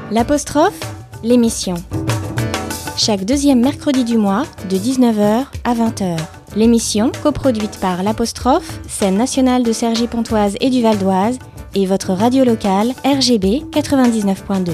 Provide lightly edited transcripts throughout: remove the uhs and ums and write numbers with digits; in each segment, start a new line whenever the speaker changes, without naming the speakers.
L'apostrophe, l'émission. Chaque deuxième mercredi du mois, de 19h à 20h. L'émission, coproduite par l'apostrophe, scène nationale de Cergy-Pontoise et du Val d'Oise, et votre radio locale RGB 99.2.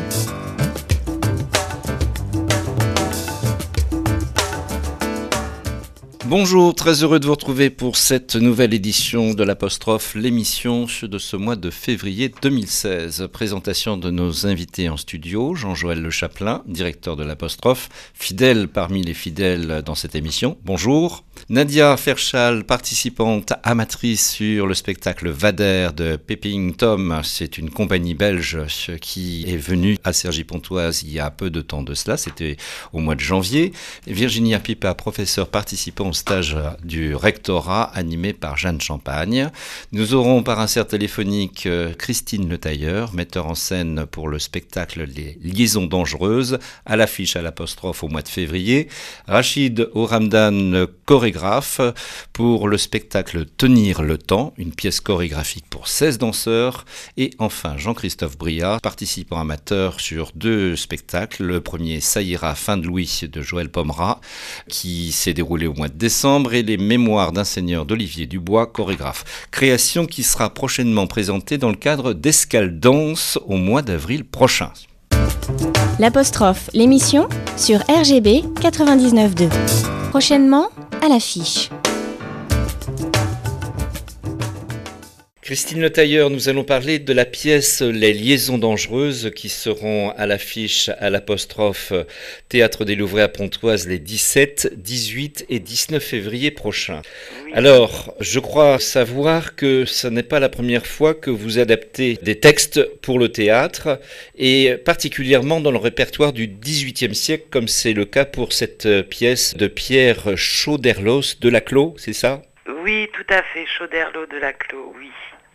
Bonjour, très heureux de vous retrouver pour cette nouvelle édition de l'apostrophe, l'émission de ce mois de février 2016. Présentation de nos invités en studio, Jean-Joël Le Chapelain, directeur de l'apostrophe, fidèle parmi les fidèles dans cette émission. Bonjour. Nadia Ferchal, participante amatrice sur le spectacle Vader de Peeping Tom. C'est une compagnie belge qui est venue à Cergy-Pontoise il y a peu de temps de cela, c'était au mois de janvier. Virginia Pipa, professeure participant au stage du rectorat animé par Jeanne Champagne. Nous aurons par insert téléphonique Christine Le Tailleur, metteur en scène pour le spectacle Les Liaisons Dangereuses, à l'affiche à l'apostrophe au mois de février. Rachid Ouramdan, chorégraphe pour le spectacle Tenir le temps, une pièce chorégraphique pour 16 danseurs. Et enfin Jean-Christophe Briard, participant amateur sur deux spectacles. Le premier, Ça ira, fin de Louis de Joël Pomera, qui s'est déroulé au mois de décembre, et les Mémoires d'un seigneur d'Olivier Dubois, chorégraphe. Création qui sera prochainement présentée dans le cadre d'Escale Danse au mois d'avril prochain.
L'apostrophe, l'émission sur RGB 99.2. Prochainement, à l'affiche.
Christine Le Tailleur, nous allons parler de la pièce Les Liaisons Dangereuses qui seront à l'affiche à l'apostrophe Théâtre des Louvrais à Pontoise les 17, 18 et 19 février prochains. Alors, je crois savoir que ce n'est pas la première fois que vous adaptez des textes pour le théâtre, et particulièrement dans le répertoire du XVIIIe siècle, comme c'est le cas pour cette pièce de Pierre Chauderlos de Laclos, c'est ça ?
Oui, tout à fait, Chauderlos de Laclos, oui.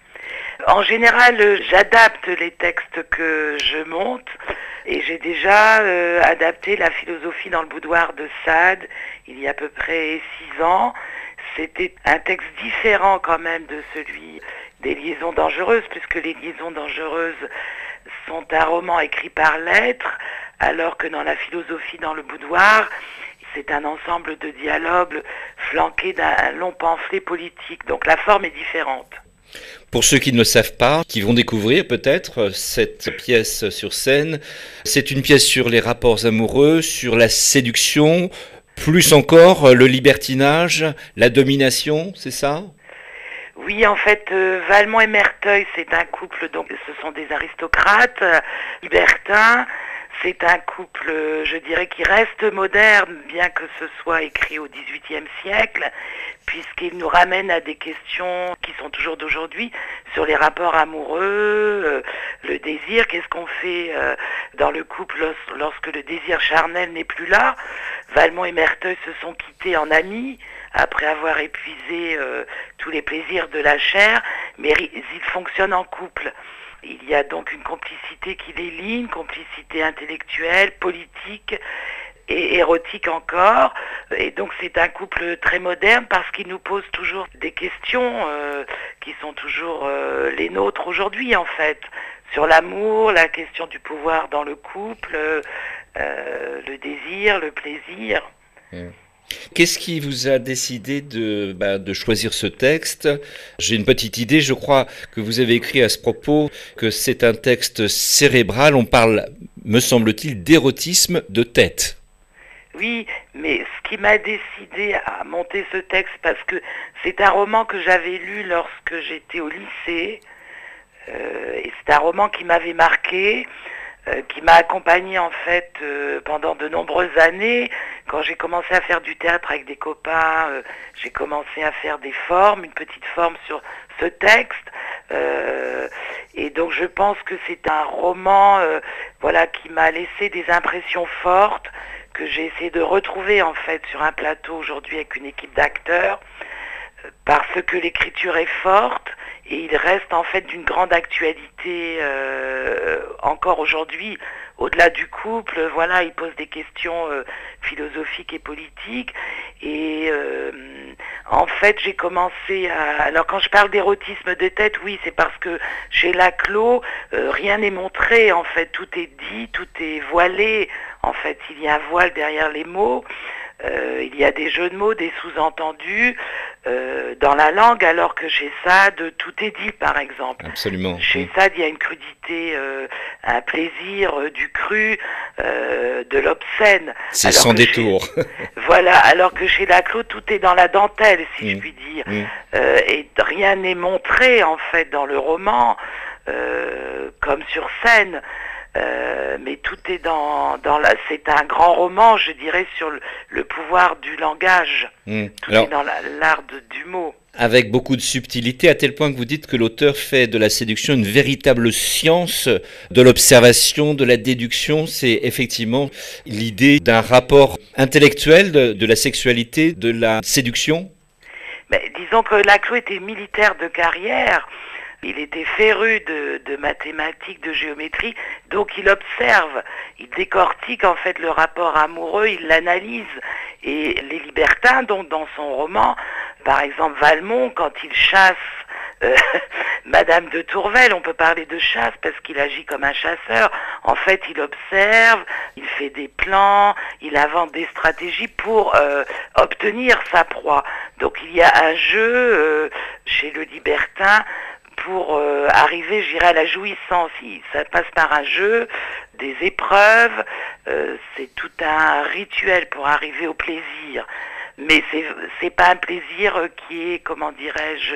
En général, j'adapte les textes que je monte, et j'ai déjà adapté la philosophie dans le boudoir de Sade il y a à peu près 6 ans. C'était un texte différent quand même de celui des Liaisons Dangereuses, puisque les Liaisons Dangereuses sont un roman écrit par lettres, alors que dans la philosophie dans le boudoir, c'est un ensemble de dialogues flanqués d'un long pamphlet politique. Donc la forme est différente.
Pour ceux qui ne le savent pas, qui vont découvrir peut-être cette pièce sur scène, c'est une pièce sur les rapports amoureux, sur la séduction, plus encore le libertinage, la domination, c'est ça ?
Oui, en fait, Valmont et Merteuil, c'est un couple, donc ce sont des aristocrates libertins. C'est un couple, je dirais, qui reste moderne, bien que ce soit écrit au XVIIIe siècle, puisqu'il nous ramène à des questions qui sont toujours d'aujourd'hui, sur les rapports amoureux, le désir. Qu'est-ce qu'on fait dans le couple lorsque le désir charnel n'est plus là ? Valmont et Merteuil se sont quittés en amis, après avoir épuisé tous les plaisirs de la chair, mais ils fonctionnent en couple. Il y a donc une complicité qui les lie, une complicité intellectuelle, politique et érotique encore. Et donc c'est un couple très moderne parce qu'il nous pose toujours des questions qui sont toujours les nôtres aujourd'hui en fait. Sur l'amour, la question du pouvoir dans le couple, le désir, le plaisir.
Qu'est-ce qui vous a décidé de choisir ce texte ? J'ai une petite idée, je crois que vous avez écrit à ce propos que c'est un texte cérébral, on parle, me semble-t-il, d'érotisme de tête.
Oui, mais ce qui m'a décidé à monter ce texte, parce que c'est un roman que j'avais lu lorsque j'étais au lycée, et c'est un roman qui m'avait marqué, qui m'a accompagné en fait pendant de nombreuses années. Quand j'ai commencé à faire du théâtre avec des copains, j'ai commencé à faire des formes, une petite forme sur ce texte. Et donc je pense que c'est un roman qui m'a laissé des impressions fortes, que j'ai essayé de retrouver en fait sur un plateau aujourd'hui avec une équipe d'acteurs, parce que l'écriture est forte et il reste en fait d'une grande actualité encore aujourd'hui, au-delà du couple. Voilà, il pose des questions philosophiques et politiques, et En fait, j'ai commencé à... Alors quand je parle d'érotisme de tête, oui, c'est parce que chez Laclos, rien n'est montré, en fait. Tout est dit, tout est voilé. En fait, il y a un voile derrière les mots. Il y a des jeux de mots, des sous-entendus dans la langue, alors que chez Sade, tout est dit, par exemple.
Absolument.
Chez Sade, il y a une crudité, un plaisir du cru, de l'obscène.
C'est sans détour.
Voilà, alors que chez Laclos, tout est dans la dentelle, si je puis dire. Et rien n'est montré, en fait, dans le roman, comme sur scène. Mais tout est c'est un grand roman, je dirais, sur le pouvoir du langage. Tout est dans l'art du mot.
Avec beaucoup de subtilité, à tel point que vous dites que l'auteur fait de la séduction une véritable science de l'observation, de la déduction. C'est effectivement l'idée d'un rapport intellectuel de la sexualité, de la séduction.
Mais disons que Laclos était militaire de carrière. Il était féru de mathématiques, de géométrie, donc il observe, il décortique en fait le rapport amoureux, il l'analyse. Et les libertins, donc dans son roman, par exemple Valmont, quand il chasse Madame de Tourvel, on peut parler de chasse parce qu'il agit comme un chasseur. En fait, il observe, il fait des plans, il invente des stratégies pour obtenir sa proie. Donc il y a un jeu chez le libertin pour arriver, je dirais, à la jouissance. Ça passe par un jeu, des épreuves, c'est tout un rituel pour arriver au plaisir. Mais c'est pas un plaisir qui est, comment dirais-je,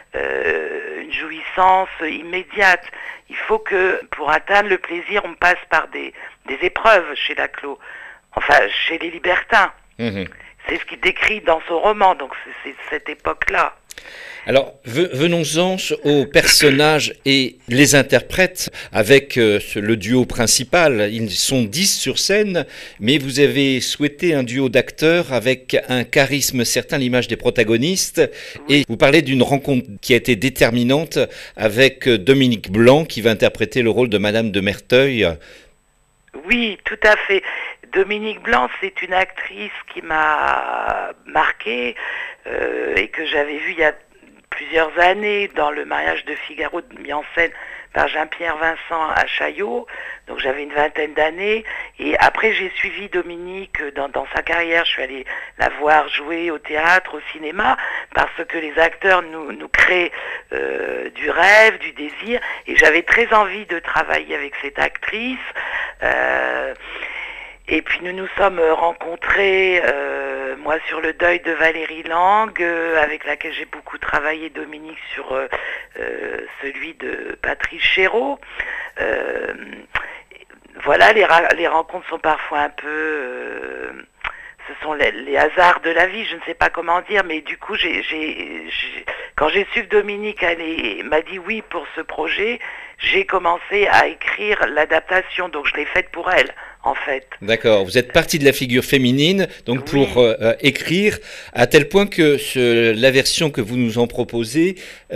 une jouissance immédiate. Il faut que, pour atteindre le plaisir, on passe par des épreuves chez Laclos, enfin chez les libertins. C'est ce qu'il décrit dans son roman, donc c'est cette époque-là.
Alors, venons-en aux personnages et les interprètes avec le duo principal. Ils sont 10 sur scène, mais vous avez souhaité un duo d'acteurs avec un charisme certain, l'image des protagonistes. Et vous parlez d'une rencontre qui a été déterminante avec Dominique Blanc, qui va interpréter le rôle de Madame de Merteuil.
Oui, tout à fait. Dominique Blanc, c'est une actrice qui m'a marquée et que j'avais vue il y a plusieurs années dans Le mariage de Figaro, mis en scène par Jean-Pierre Vincent à Chaillot. Donc j'avais une vingtaine d'années. Et après, j'ai suivi Dominique dans sa carrière. Je suis allée la voir jouer au théâtre, au cinéma, parce que les acteurs nous créent du rêve, du désir. Et j'avais très envie de travailler avec cette actrice. Et puis nous nous sommes rencontrés, moi sur le deuil de Valérie Lang, avec laquelle j'ai beaucoup travaillé, Dominique sur celui de Patrice Chéreau. Voilà, les rencontres sont parfois un peu... ce sont les hasards de la vie, je ne sais pas comment dire, mais du coup, quand j'ai su que Dominique m'a dit oui pour ce projet, j'ai commencé à écrire l'adaptation, donc je l'ai faite pour elle, en fait.
D'accord, vous êtes partie de la figure féminine, donc oui, pour écrire, à tel point que la version que vous nous en proposez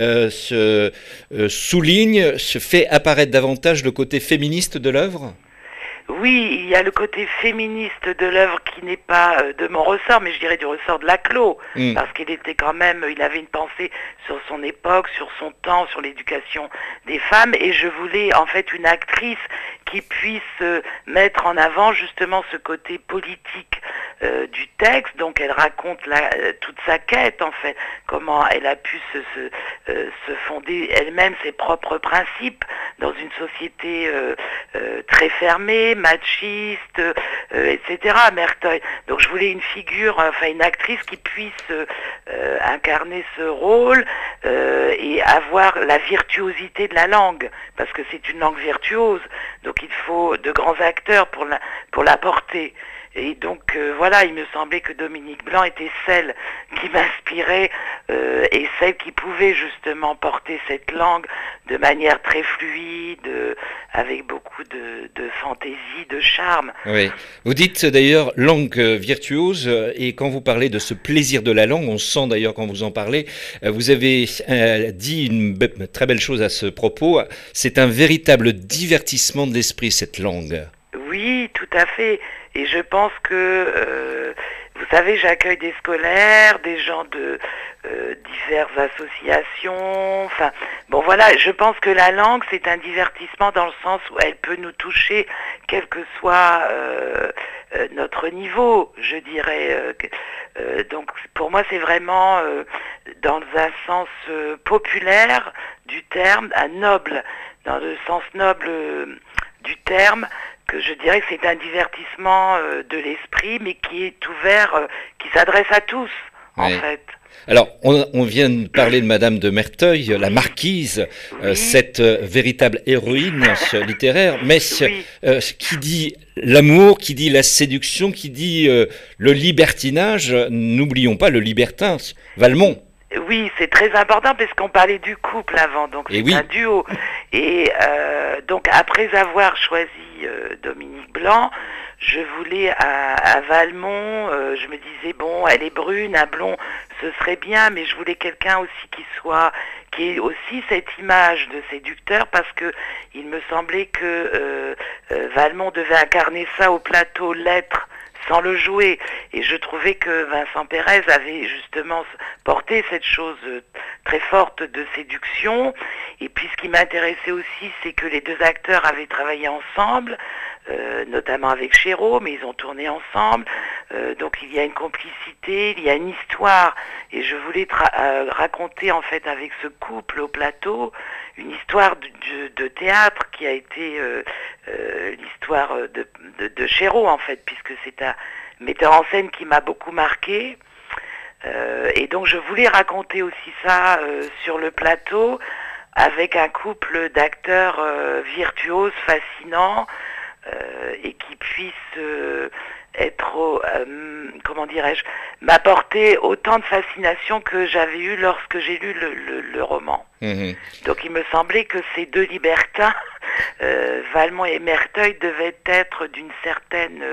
souligne, se fait apparaître davantage le côté féministe de l'œuvre ?
Oui, il y a le côté féministe de l'œuvre qui n'est pas de mon ressort, mais je dirais du ressort de Laclos, parce qu'il était quand même, il avait une pensée sur son époque, sur son temps, sur l'éducation des femmes, et je voulais en fait une actrice qui puisse mettre en avant justement ce côté politique du texte. Donc elle raconte toute sa quête en fait, comment elle a pu se fonder elle-même ses propres principes dans une société très fermée, machiste, etc. Merteuil. Donc je voulais une figure, enfin une actrice qui puisse incarner ce rôle et avoir la virtuosité de la langue, parce que c'est une langue virtuose. Donc il faut de grands acteurs pour la porter. Et donc voilà, il me semblait que Dominique Blanc était celle qui m'inspirait et celle qui pouvait justement porter cette langue de manière très fluide, avec beaucoup de fantaisie, de charme.
Oui. Vous dites d'ailleurs langue virtuose, et quand vous parlez de ce plaisir de la langue, on sent d'ailleurs quand vous en parlez, vous avez dit une très belle chose à ce propos, c'est un véritable divertissement de l'esprit, cette langue.
Oui, tout à fait. Et je pense que, vous savez, j'accueille des scolaires, des gens de diverses associations. Enfin, bon voilà, je pense que la langue, c'est un divertissement dans le sens où elle peut nous toucher, quel que soit notre niveau, je dirais. Donc pour moi, c'est vraiment dans un sens populaire du terme, un noble, dans le sens noble du terme, que je dirais que c'est un divertissement de l'esprit, mais qui est ouvert, qui s'adresse à tous, en fait.
Alors, on vient de parler de Madame de Merteuil, la marquise, cette véritable héroïne littéraire, mais qui dit l'amour, qui dit la séduction, qui dit le libertinage, n'oublions pas le libertin, Valmont.
Oui, c'est très important parce qu'on parlait du couple avant, donc c'est un duo. Et donc après avoir choisi Dominique Blanc, je voulais à Valmont, je me disais bon, elle est brune, un blond, ce serait bien, mais je voulais quelqu'un aussi qui ait aussi cette image de séducteur, parce que il me semblait que Valmont devait incarner ça au plateau, l'être, sans le jouer. Et je trouvais que Vincent Pérez avait justement porté cette chose très forte de séduction. Et puis ce qui m'intéressait aussi, c'est que les deux acteurs avaient travaillé ensemble, notamment avec Chéreau, mais ils ont tourné ensemble. Donc il y a une complicité, il y a une histoire. Et je voulais raconter en fait avec ce couple au plateau une histoire de théâtre qui a été l'histoire de Chéreau en fait, puisque c'est un metteur en scène qui m'a beaucoup marqué. Et donc je voulais raconter aussi ça sur le plateau avec un couple d'acteurs virtuoses, fascinants, et qui puissent être, comment dirais-je, m'apporter autant de fascination que j'avais eu lorsque j'ai lu le roman. Donc il me semblait que ces deux libertins, Valmont et Merteuil, devaient être d'une certaine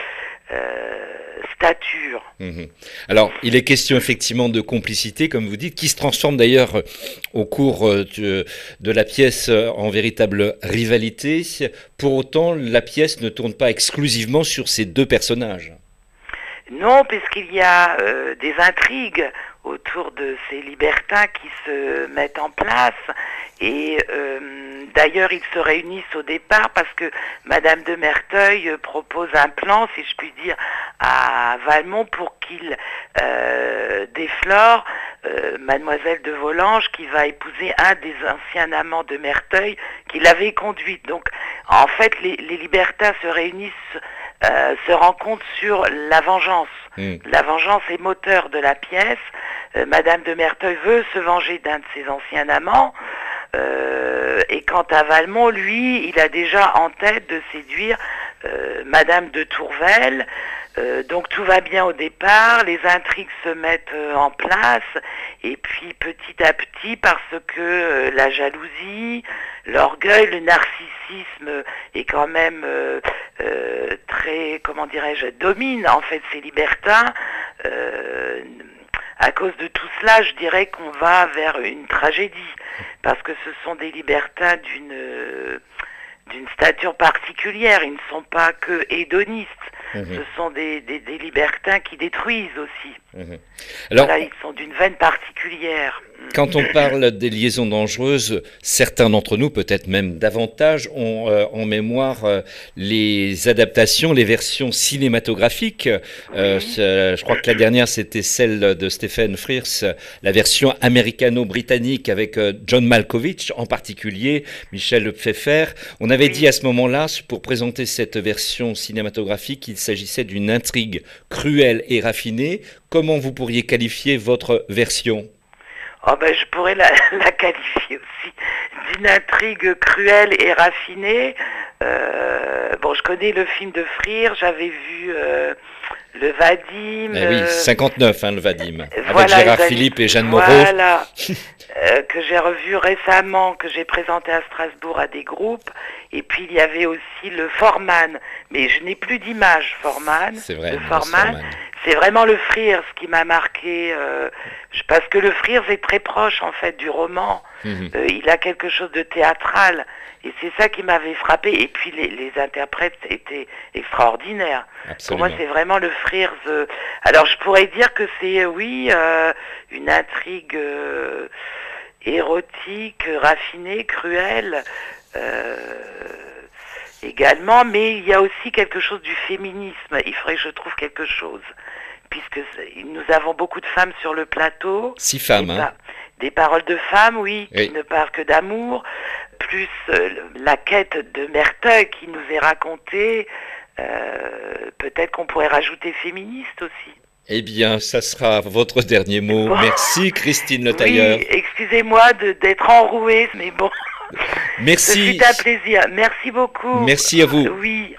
stature.
Alors, il est question effectivement de complicité, comme vous dites, qui se transforme d'ailleurs au cours de la pièce en véritable rivalité. Pour autant, la pièce ne tourne pas exclusivement sur ces deux personnages.
Non, puisqu'il y a des intrigues autour de ces libertins qui se mettent en place. Et d'ailleurs, ils se réunissent au départ parce que Madame de Merteuil propose un plan, si je puis dire, à Valmont pour qu'il déflore Mademoiselle de Volanges, qui va épouser un des anciens amants de Merteuil qui l'avait conduite. Donc, en fait, les libertins se réunissent, se rencontrent sur la vengeance. La vengeance est moteur de la pièce. Madame de Merteuil veut se venger d'un de ses anciens amants. Et quant à Valmont, lui, il a déjà en tête de séduire Madame de Tourvel. Donc tout va bien au départ, les intrigues se mettent en place, et puis petit à petit, parce que la jalousie, l'orgueil, le narcissisme est quand même très, comment dirais-je, domine en fait ces libertins. À cause de tout cela, je dirais qu'on va vers une tragédie, parce que ce sont des libertins d'une stature particulière, ils ne sont pas que hédonistes, ce sont des libertins qui détruisent aussi. Alors, voilà, ils sont d'une veine particulière.
Quand on parle des liaisons dangereuses, certains d'entre nous, peut-être même davantage, ont en mémoire les adaptations, les versions cinématographiques. Je crois que la dernière, c'était celle de Stephen Frears, la version américano-britannique avec John Malkovich, en particulier Michel Pfeiffer. On avait dit à ce moment-là, pour présenter cette version cinématographique, qu'il s'agissait d'une intrigue cruelle et raffinée. Comment vous pourriez qualifier votre version ?
Oh ben, je pourrais la qualifier aussi d'une intrigue cruelle et raffinée. Bon, je connais le film de Frears, j'avais vu le Vadim.
Oui, 59, le Vadim, avec Gérard Philippe et Jeanne Moreau.
Voilà, que j'ai revu récemment, que j'ai présenté à Strasbourg à des groupes. Et puis il y avait aussi le Forman, mais je n'ai plus d'image Forman.
C'est vrai,
le Forman. c'est vraiment le Frears qui m'a marqué, parce que le Frears est très proche en fait du roman. Il a quelque chose de théâtral, et c'est ça qui m'avait frappé. Et puis les interprètes étaient extraordinaires.
Absolument.
Pour moi, c'est vraiment le Frears. Alors je pourrais dire que c'est, une intrigue érotique, raffinée, cruelle. Également, mais il y a aussi quelque chose du féminisme. Il faudrait que je trouve quelque chose, puisque nous avons beaucoup de femmes sur le plateau.
6 femmes,
des paroles de femmes, oui, qui ne parlent que d'amour, plus la quête de Merteuil qui nous est racontée. Peut-être qu'on pourrait rajouter féministe aussi.
Eh bien, ça sera votre dernier mot. Bon. Merci Christine Le Tailleur.
Oui, excusez-moi d'être enrouée, mais bon...
Merci.
C'est un plaisir. Merci beaucoup.
Merci à vous.
Oui.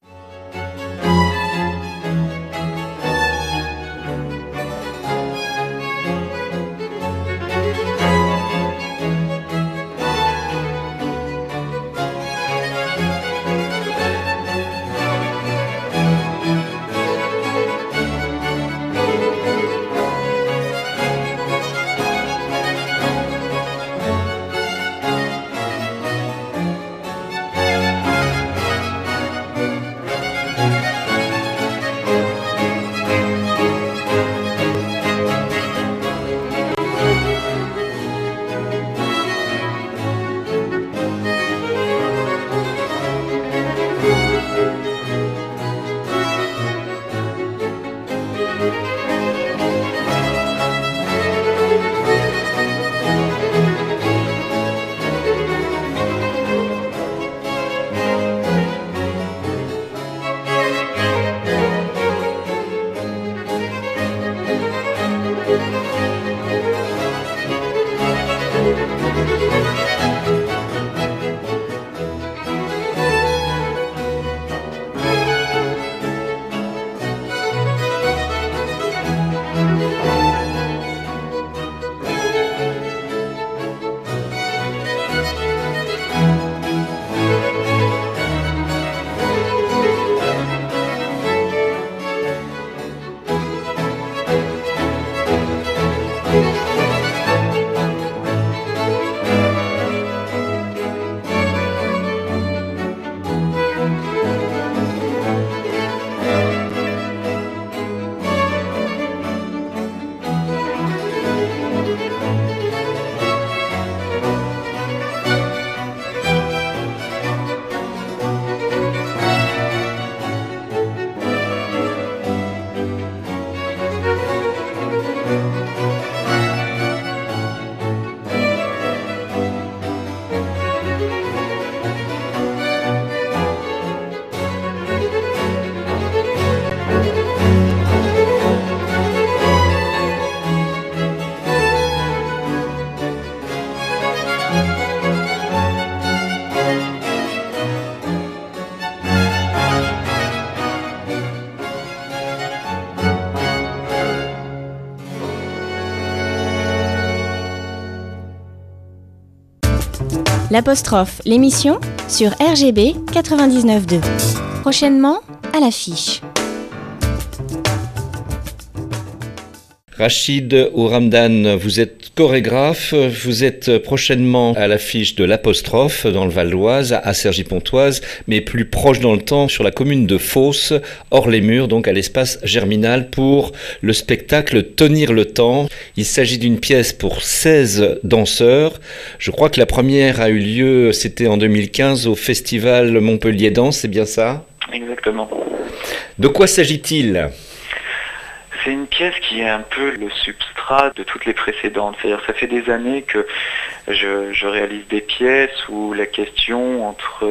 L'apostrophe, l'émission sur RGB 99.2. Prochainement, à l'affiche.
Rachid Ouramdan, vous êtes chorégraphe, vous êtes prochainement à l'affiche de l'apostrophe dans le Val d'Oise, à Cergy-Pontoise, mais plus proche dans le temps sur la commune de Fos, hors les murs, donc à l'espace Germinal, pour le spectacle Tenir le temps. Il s'agit d'une pièce pour 16 danseurs. Je crois que la première a eu lieu, c'était en 2015 au festival Montpellier Danse, c'est bien ça ?
Exactement.
De quoi s'agit-il ?
C'est une pièce qui est un peu le substrat de toutes les précédentes. C'est-à-dire ça fait des années que je réalise des pièces où la question entre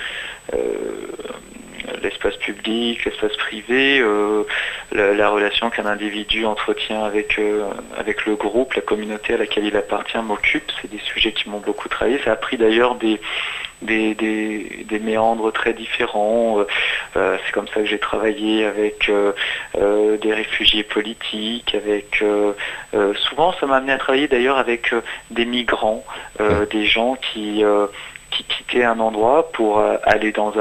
l'espace public, l'espace privé, la relation qu'un individu entretient avec le groupe, la communauté à laquelle il appartient m'occupe. C'est des sujets qui m'ont beaucoup travaillé. Ça a pris d'ailleurs des méandres très différents. C'est comme ça que j'ai travaillé avec des réfugiés politiques, souvent ça m'a amené à travailler d'ailleurs avec des migrants, des gens qui quittaient un endroit pour aller dans un autre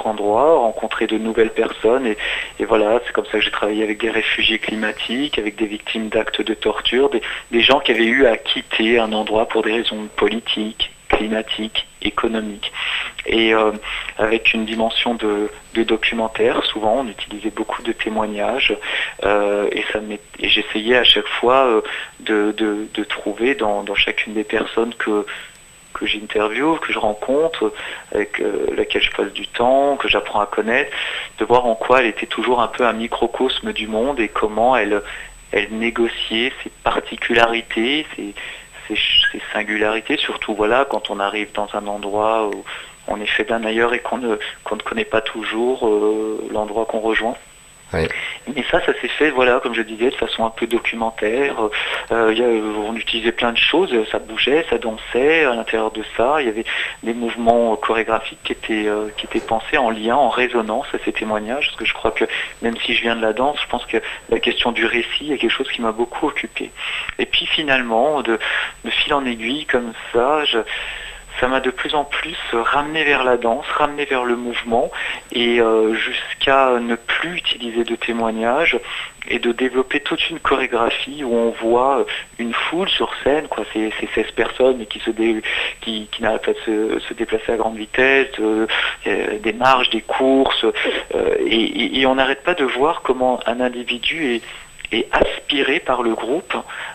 endroits, rencontrer de nouvelles personnes et voilà, c'est comme ça que j'ai travaillé avec des réfugiés climatiques, avec des victimes d'actes de torture, des gens qui avaient eu à quitter un endroit pour des raisons politiques, climatiques, économiques. Et avec une dimension de documentaire, souvent on utilisait beaucoup de témoignages et j'essayais à chaque fois de trouver dans chacune des personnes que j'interviewe, que je rencontre, avec laquelle je passe du temps, que j'apprends à connaître, de voir en quoi elle était toujours un peu un microcosme du monde et comment elle négociait ses particularités, ses singularités, surtout voilà, quand on arrive dans un endroit où on est fait d'un ailleurs et qu'on ne connaît pas toujours l'endroit qu'on rejoint.
Oui.
Mais ça s'est fait, voilà, comme je disais, de façon un peu documentaire. On utilisait plein de choses, ça bougeait, ça dansait. À l'intérieur de ça, il y avait des mouvements chorégraphiques qui étaient pensés en lien, en résonance à ces témoignages. Parce que je crois que, même si je viens de la danse, je pense que la question du récit est quelque chose qui m'a beaucoup occupé. Et puis finalement, de fil en aiguille, comme ça, ça m'a de plus en plus ramené vers la danse, ramené vers le mouvement et jusqu'à ne plus utiliser de témoignages et de développer toute une chorégraphie où on voit une foule sur scène, quoi. C'est 16 personnes qui n'arrêtent pas de se déplacer à grande vitesse, des marches, des courses et on n'arrête pas de voir comment un individu est aspiré par le groupe,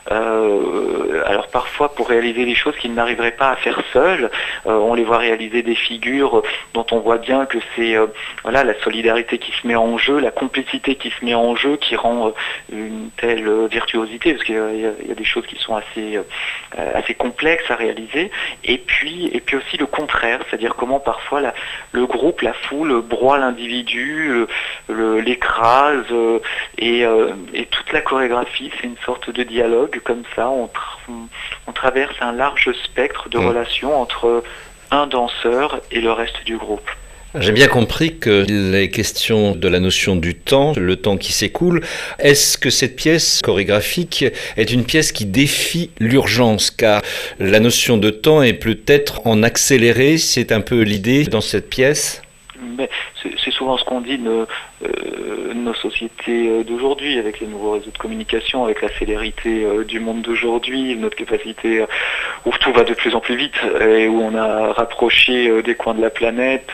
alors parfois pour réaliser des choses qu'il n'arriverait pas à faire seul. On les voit réaliser des figures dont on voit bien que c'est voilà, la solidarité qui se met en jeu, la complicité qui se met en jeu, qui rend une telle virtuosité, parce qu'il y a des choses qui sont assez complexes à réaliser, et puis aussi le contraire, c'est-à-dire comment parfois le groupe, la foule broie l'individu, l'écrase, et toute la chorégraphie, c'est une sorte de dialogue comme ça, on traverse un large spectre de relations entre un danseur et le reste du groupe.
J'ai bien compris que les questions de la notion du temps, le temps qui s'écoule, est-ce que cette pièce chorégraphique est une pièce qui défie l'urgence? Car la notion de temps est peut-être en accéléré, c'est un peu l'idée dans cette pièce.
Mais c'est souvent ce qu'on dit de nos sociétés d'aujourd'hui, avec les nouveaux réseaux de communication, avec la célérité du monde d'aujourd'hui, notre capacité où tout va de plus en plus vite et où on a rapproché des coins de la planète.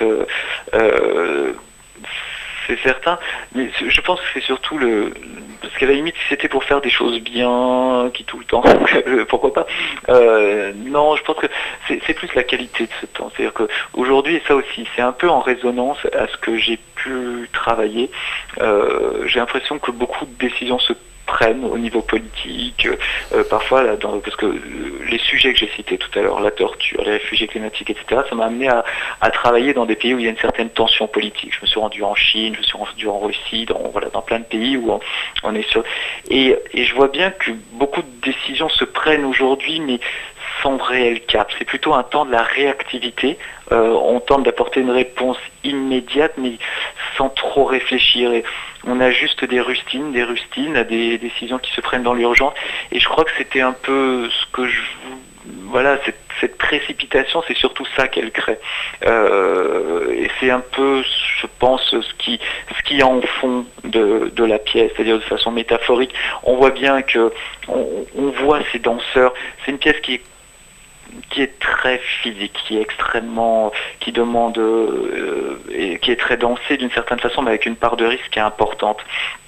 C'est certain, mais je pense que c'est surtout parce qu'à la limite, si c'était pour faire des choses bien, qui tout le temps, pourquoi pas. Non, je pense que c'est plus la qualité de ce temps. C'est-à-dire qu'aujourd'hui, et ça aussi, c'est un peu en résonance à ce que j'ai pu travailler. J'ai l'impression que beaucoup de décisions se prennent au niveau politique, parfois parce que les sujets que j'ai cités tout à l'heure, la torture, les réfugiés climatiques, etc., ça m'a amené à travailler dans des pays où il y a une certaine tension politique. Je me suis rendu en Chine, je me suis rendu en Russie, dans plein de pays où on est sur... Et je vois bien que beaucoup de décisions se prennent aujourd'hui, mais sans réel cap. C'est plutôt un temps de la réactivité. On tente d'apporter une réponse immédiate, mais sans trop réfléchir. Et on a juste des rustines à des décisions qui se prennent dans l'urgence. Et je crois que c'était un peu ce que voilà, cette précipitation, c'est surtout ça qu'elle crée. Et c'est un peu, je pense, ce qui est en fond de la pièce, c'est-à-dire de façon métaphorique. On voit bien que on voit ces danseurs. C'est une pièce qui est très physique, qui demande et qui est très dansée d'une certaine façon, mais avec une part de risque qui est importante.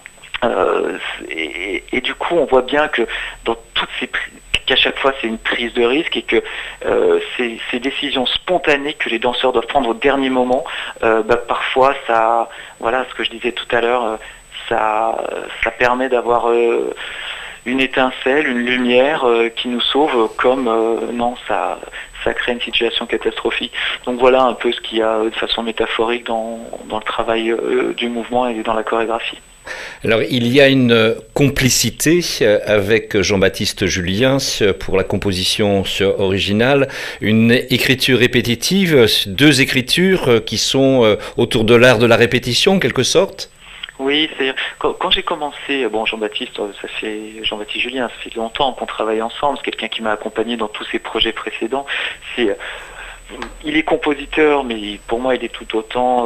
Et du coup, on voit bien que dans qu'à chaque fois c'est une prise de risque et que ces décisions spontanées que les danseurs doivent prendre au dernier moment, parfois ça, voilà, ce que je disais tout à l'heure, ça permet d'avoir une étincelle, une lumière qui nous sauve, comme non, ça crée une situation catastrophique. Donc voilà un peu ce qu'il y a de façon métaphorique dans le travail du mouvement et dans la chorégraphie.
Alors, il y a une complicité avec Jean-Baptiste Julien pour la composition originale, une écriture répétitive, deux écritures qui sont autour de l'art de la répétition, en quelque sorte.
Oui, c'est quand j'ai commencé, Jean-Baptiste Julien, ça fait longtemps qu'on travaille ensemble, c'est quelqu'un qui m'a accompagné dans tous ses projets précédents. il est compositeur, mais pour moi il est tout autant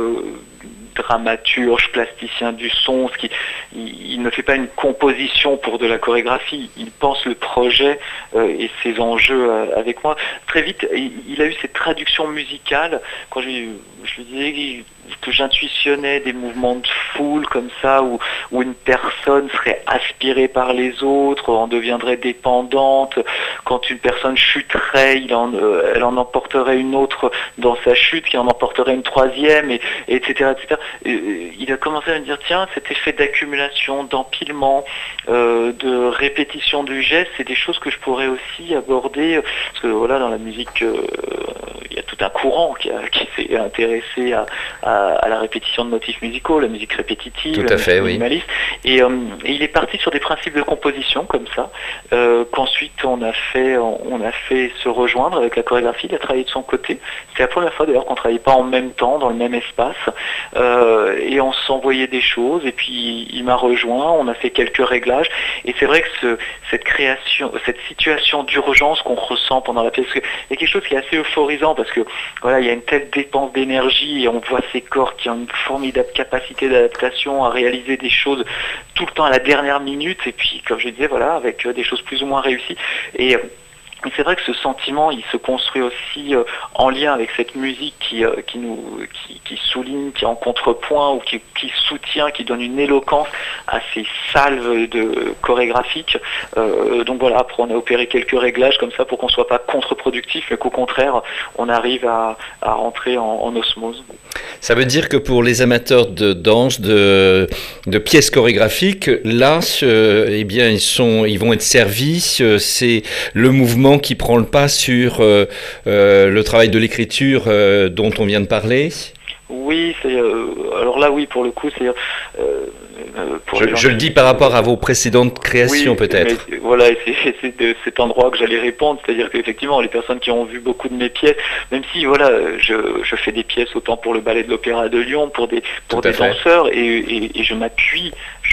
dramaturge, plasticien du son. Il ne fait pas une composition pour de la chorégraphie, il pense le projet et ses enjeux avec moi. Très vite, il a eu cette traduction musicale. Quand je lui disais que j'intuitionnais des mouvements de foule comme ça, où une personne serait aspirée par les autres, en deviendrait dépendante. Quand une personne chuterait, elle en emporterait une autre dans sa chute, qui en emporterait une troisième, etc., etc. Il a commencé à me dire, tiens, cet effet d'accumulation, d'empilement, de répétition du geste, c'est des choses que je pourrais aussi aborder, parce que voilà, dans la musique, il y a tout un courant qui s'est intéressé à la répétition de motifs musicaux, la musique répétitive, la musique minimaliste. Et il est parti sur des principes de composition comme ça, qu'ensuite on a fait se rejoindre avec la chorégraphie. Il a travaillé de son côté. C'est la première fois d'ailleurs qu'on ne travaillait pas en même temps, dans le même espace. Et on s'envoyait des choses, et puis il m'a rejoint, on a fait quelques réglages. Et c'est vrai que cette situation d'urgence qu'on ressent pendant la pièce, il y a quelque chose qui est assez euphorisant, parce que voilà, il y a une telle dépense d'énergie, et on voit ces corps qui ont une formidable capacité d'adaptation à réaliser des choses tout le temps à la dernière minute, et puis comme je disais, voilà, avec des choses plus ou moins réussies. Et c'est vrai que ce sentiment, il se construit aussi en lien avec cette musique qui souligne, qui est en contrepoint, ou qui soutient, qui donne une éloquence à ces salves chorégraphiques. Donc voilà, après on a opéré quelques réglages comme ça pour qu'on ne soit pas contre-productif, mais qu'au contraire, on arrive à rentrer en osmose.
Ça veut dire que pour les amateurs de danse, de pièces chorégraphiques, là, eh bien, ils vont être servis. C'est le mouvement qui prend le pas sur le travail de l'écriture dont on vient de parler.
Oui, alors là, oui, pour le coup, c'est...
je le dis par rapport à vos précédentes créations, oui, peut-être.
Mais, voilà, c'est de cet endroit que j'allais répondre, c'est-à-dire qu'effectivement, les personnes qui ont vu beaucoup de mes pièces, même si voilà, je fais des pièces autant pour le Ballet de l'Opéra de Lyon, pour des danseurs, et je m'appuie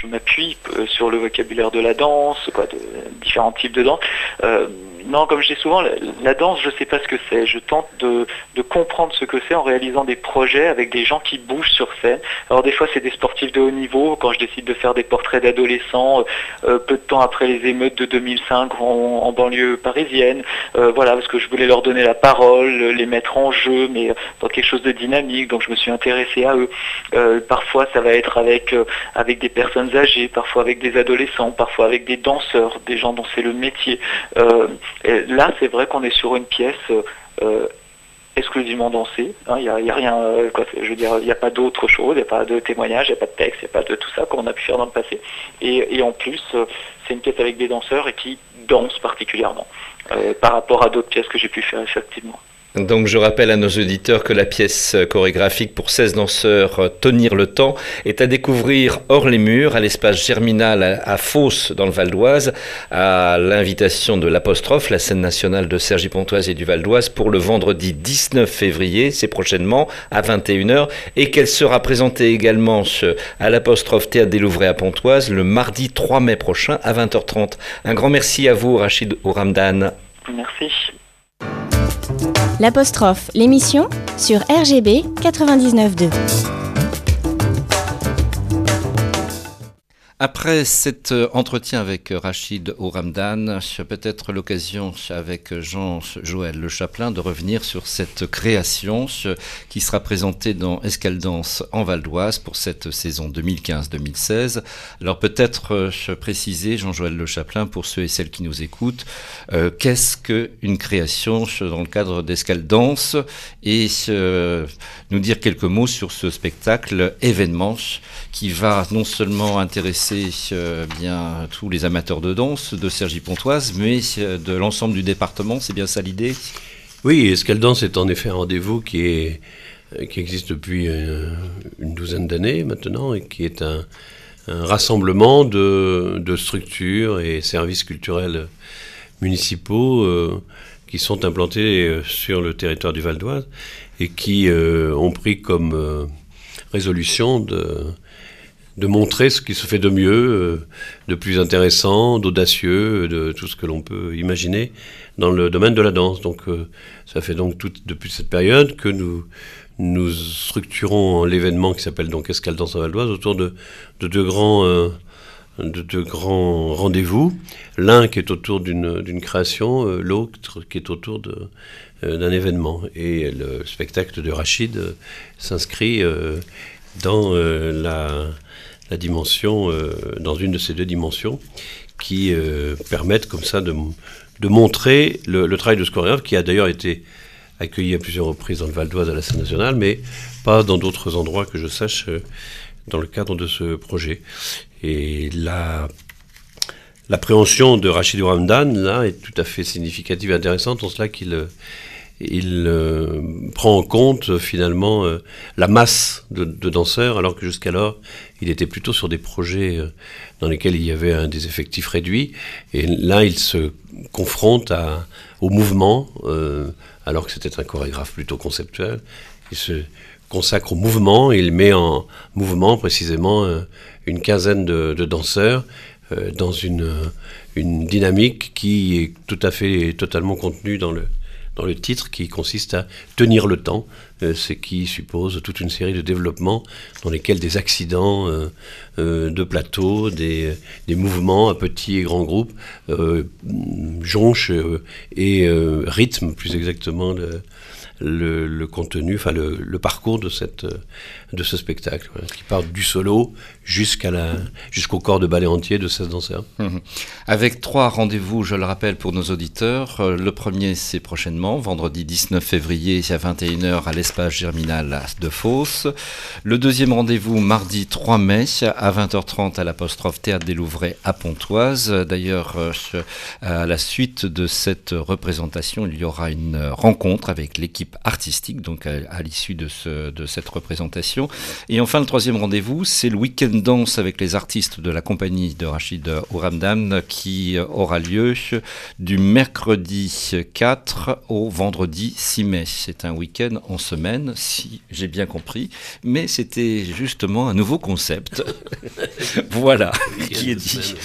sur le vocabulaire de la danse, de différents types de danse. Non, comme je dis souvent, la danse, je ne sais pas ce que c'est. Je tente de comprendre ce que c'est en réalisant des projets avec des gens qui bougent sur scène. Alors des fois, c'est des sportifs de haut niveau. Quand je décide de faire des portraits d'adolescents, peu de temps après les émeutes de 2005 en banlieue parisienne, voilà, parce que je voulais leur donner la parole, les mettre en jeu, mais dans quelque chose de dynamique. Donc je me suis intéressé à eux. Parfois, ça va être avec des personnes âgées, parfois avec des adolescents, parfois avec des danseurs, des gens dont c'est le métier. Et là, c'est vrai qu'on est sur une pièce exclusivement dansée. Il n'y a rien, je veux dire, il n'y a pas d'autre chose, il n'y a pas de témoignage, il n'y a pas de texte, il n'y a pas de tout ça qu'on a pu faire dans le passé. Et en plus, c'est une pièce avec des danseurs et qui dansent particulièrement par rapport à d'autres pièces que j'ai pu faire effectivement.
Donc je rappelle à nos auditeurs que la pièce chorégraphique pour 16 danseurs Tenir le temps est à découvrir hors les murs à l'espace Germinal à Fos dans le Val d'Oise, à l'invitation de l'Apostrophe, la scène nationale de Cergy-Pontoise et du Val d'Oise, pour le vendredi 19 février, c'est prochainement à 21h, et qu'elle sera présentée également à l'Apostrophe Théâtre des Louvrais à Pontoise le mardi 3 mai prochain à 20h30. Un grand merci à vous, Rachid Ouramdane.
Merci.
L'Apostrophe, l'émission sur RGB 99.2.
Après cet entretien avec Rachid Ouramdane, peut-être l'occasion avec Jean-Joël Le Chaplin de revenir sur cette création qui sera présentée dans Escaldance en Val d'Oise pour cette saison 2015-2016. Alors peut-être préciser, Jean-Joël Le Chaplin, pour ceux et celles qui nous écoutent, qu'est-ce qu'une création dans le cadre d'Escaldance, et nous dire quelques mots sur ce spectacle événement qui va non seulement intéresser bien tous les amateurs de danse de Cergy-Pontoise, mais de l'ensemble du département, c'est bien ça l'idée ?
Oui, Escaldance est en effet un rendez-vous qui existe depuis une douzaine d'années maintenant, et qui est un rassemblement de structures et services culturels municipaux qui sont implantés sur le territoire du Val d'Oise et qui ont pris comme résolution de montrer ce qui se fait de mieux, de plus intéressant, d'audacieux, de tout ce que l'on peut imaginer dans le domaine de la danse. Donc ça fait donc depuis cette période que nous structurons l'événement qui s'appelle donc Escale-Danse à Val-d'Oise autour de deux grands rendez-vous. L'un qui est autour d'une création, l'autre qui est autour d'un événement. Et le spectacle de Rachid s'inscrit dans la dimension, dans une de ces deux dimensions qui permettent comme ça de montrer le travail de ce chorégraphe qui a d'ailleurs été accueilli à plusieurs reprises dans le Val d'Oise à la scène nationale, mais pas dans d'autres endroits que je sache dans le cadre de ce projet. Et l'appréhension de Rachid Ouramdan, là, est tout à fait significative et intéressante en cela qu'il prend en compte finalement la masse de danseurs, alors que jusqu'alors il était plutôt sur des projets dans lesquels il y avait des effectifs réduits, et là il se confronte au mouvement, alors que c'était un chorégraphe plutôt conceptuel. Il se consacre au mouvement, et il met en mouvement précisément une quinzaine de danseurs dans une dynamique qui est totalement contenue dans le titre, qui consiste à tenir le temps, ce qui suppose toute une série de développements dans lesquels des accidents de plateau, des mouvements à petits et grands groupes jonchent et rythment plus exactement le contenu, enfin le parcours de ce spectacle, qui part du solo jusqu'au corps de ballet entier de 16 danseurs.
Avec 3 rendez-vous, je le rappelle pour nos auditeurs. Le premier, c'est prochainement, vendredi 19 février à 21h à l'espace Germinal de Fos. Le deuxième rendez-vous, mardi 3 mai à 20h30 à l'Apostrophe Théâtre des Louvrais à Pontoise. D'ailleurs, à la suite de cette représentation, il y aura une rencontre avec l'équipe artistique, donc à l'issue de cette représentation. Et enfin, le troisième rendez-vous, c'est le week-end danse avec les artistes de la compagnie de Rachid Ouramdan qui aura lieu du mercredi 4 au vendredi 6 mai. C'est un week-end en semaine, si j'ai bien compris, mais c'était justement un nouveau concept. Voilà, qui est dit.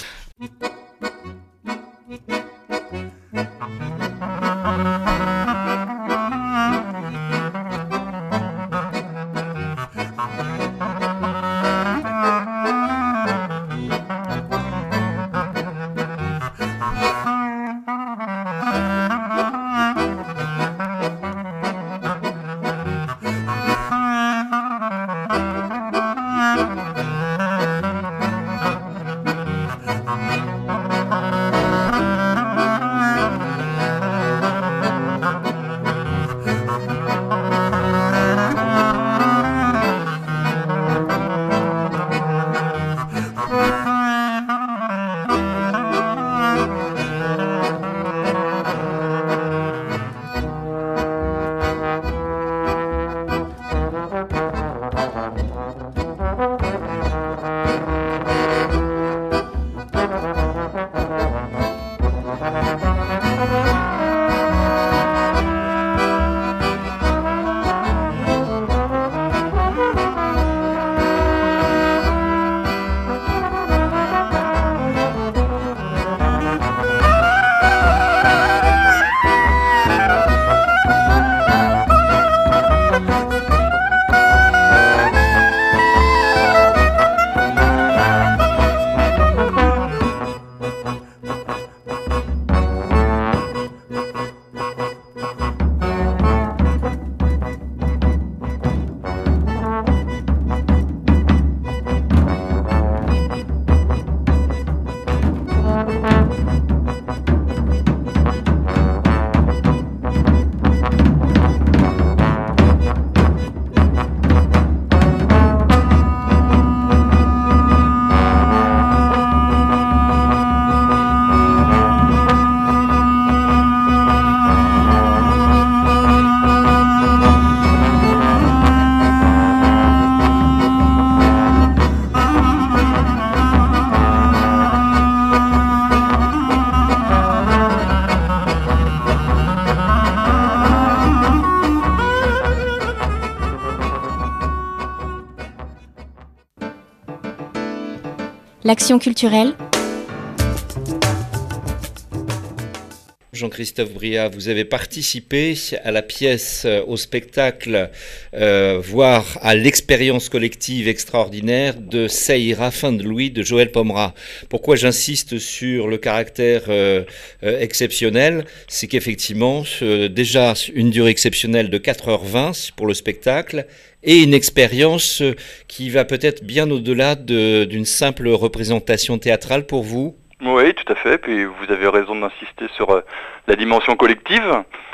L'action culturelle.
Jean-Christophe Briat, vous avez participé à la pièce, au spectacle, voire à l'expérience collective extraordinaire de Ça ira fin de Louis de Joël Pomera. Pourquoi j'insiste sur le caractère exceptionnel, c'est qu'effectivement, déjà une durée exceptionnelle de 4h20 pour le spectacle, et une expérience qui va peut-être bien au-delà d'une simple représentation théâtrale pour vous.
Oui, tout à fait. Puis vous avez raison d'insister sur la dimension collective.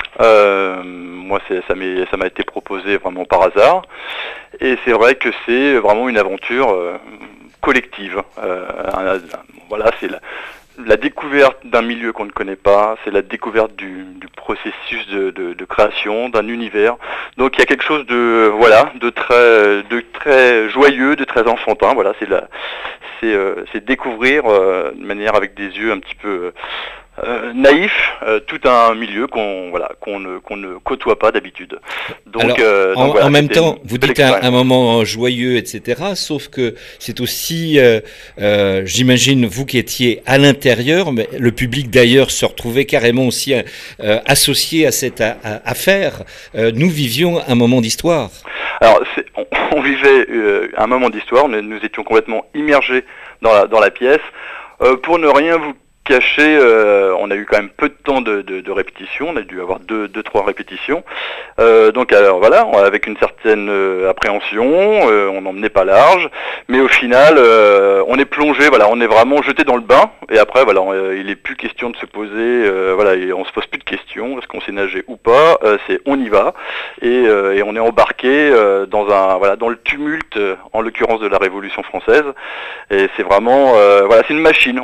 Moi, ça m'a été proposé vraiment par hasard. Et c'est vrai que c'est vraiment une aventure collective. Voilà, c'est la découverte d'un milieu qu'on ne connaît pas, c'est la découverte du processus de création, d'un univers. Donc il y a quelque chose de très joyeux, de très enfantin. Voilà, c'est découvrir de manière avec des yeux un petit peu naïfs tout un milieu qu'on ne côtoie pas d'habitude. Donc,
alors, en même temps, vous dites un moment joyeux, etc. Sauf que c'est aussi, j'imagine, vous qui étiez à l'intérieur, mais le public d'ailleurs se retrouvait carrément aussi associé à cette affaire. Nous vivions un moment d'histoire.
Alors, on vivait un moment d'histoire. Nous étions complètement immergés dans la pièce. Pour ne rien vous caché, on a eu quand même peu de temps de répétition, on a dû avoir 2-3 répétitions, donc alors voilà, avec une certaine appréhension, on n'emmenait pas large, mais au final on est plongé, voilà, on est vraiment jeté dans le bain, et après voilà, il n'est plus question de se poser, voilà, et on se pose plus de questions, est-ce qu'on sait nager ou pas, c'est on y va, et on est embarqué dans le tumulte, en l'occurrence de la Révolution française, et c'est vraiment, voilà, c'est une machine,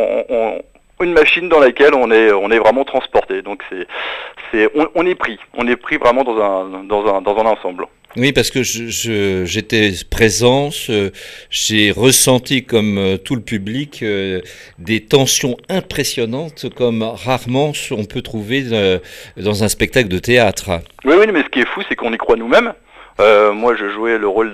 une machine dans laquelle on est vraiment transporté. Donc on est pris vraiment dans un ensemble.
Oui, parce que j'étais présent, j'ai ressenti comme tout le public des tensions impressionnantes comme rarement on peut trouver dans un spectacle de théâtre.
Oui, mais ce qui est fou, c'est qu'on y croit nous-mêmes. Moi, je jouais le rôle